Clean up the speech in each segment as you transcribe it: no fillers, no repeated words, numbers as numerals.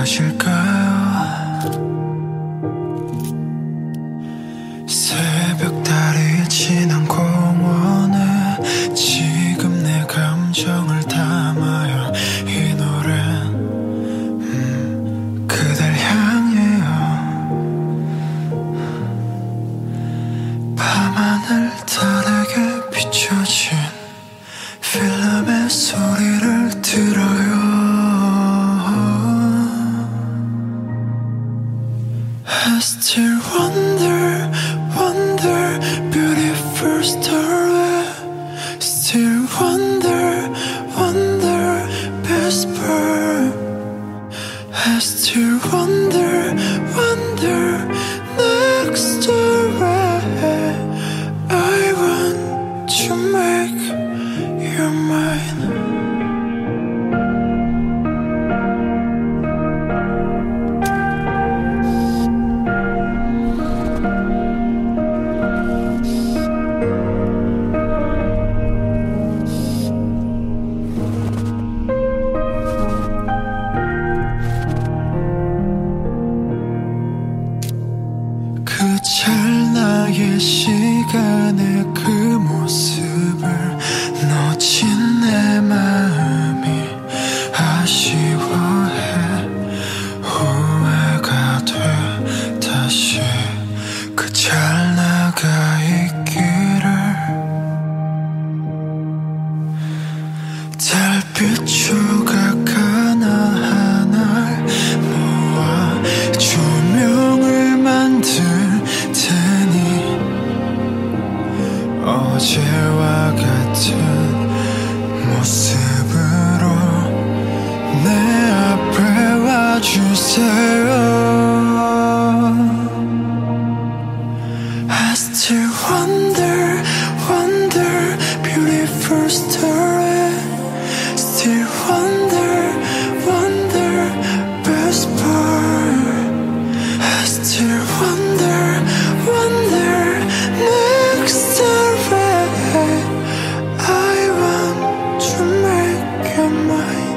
가실까요? 새벽 달이 지난 공원에 지금 내 감정을 담아요. 이 노래는 그댈 향해요. 밤하늘 달에게 비춰진 필름의 소리를 들어요. I still wonder, wonder, beautiful story. Still wonder, wonder, best part. I still wonder, wonder, next story. I want to make you mine. 그 찰나의 시간에 그 모습을 놓친 내 마음이 아쉬워해. 후회가 돼 다시 그 찰나가 있기를. 달빛 조각 하나하나 모아 조명을 만들 테니 어제와 같은 모습으로 내 앞에 와주세요. I still wonder, wonder, beautiful story. Still wonder, wonder, best part. I still wonder, wonder, next story. I want to make you mine.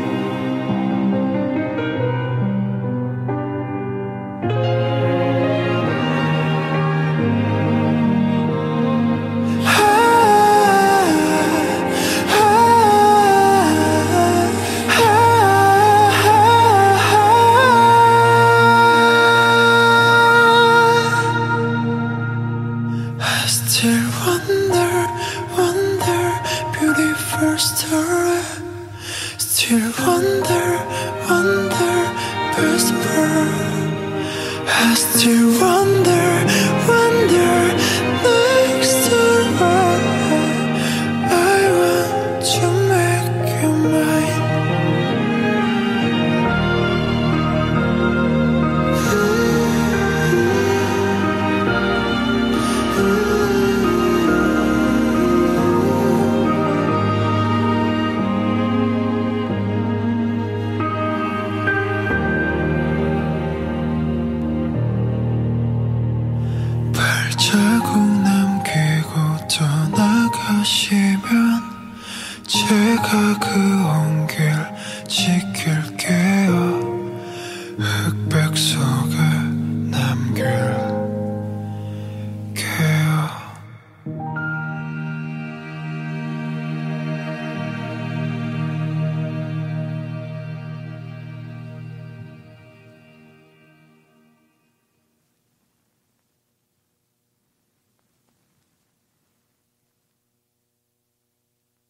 I still wonder, wonder, beautiful story. Still wonder, wonder, best part. I still wonder, wonder, next story. I want to make you mine. 발자국 남기고 떠나가시면 제가 그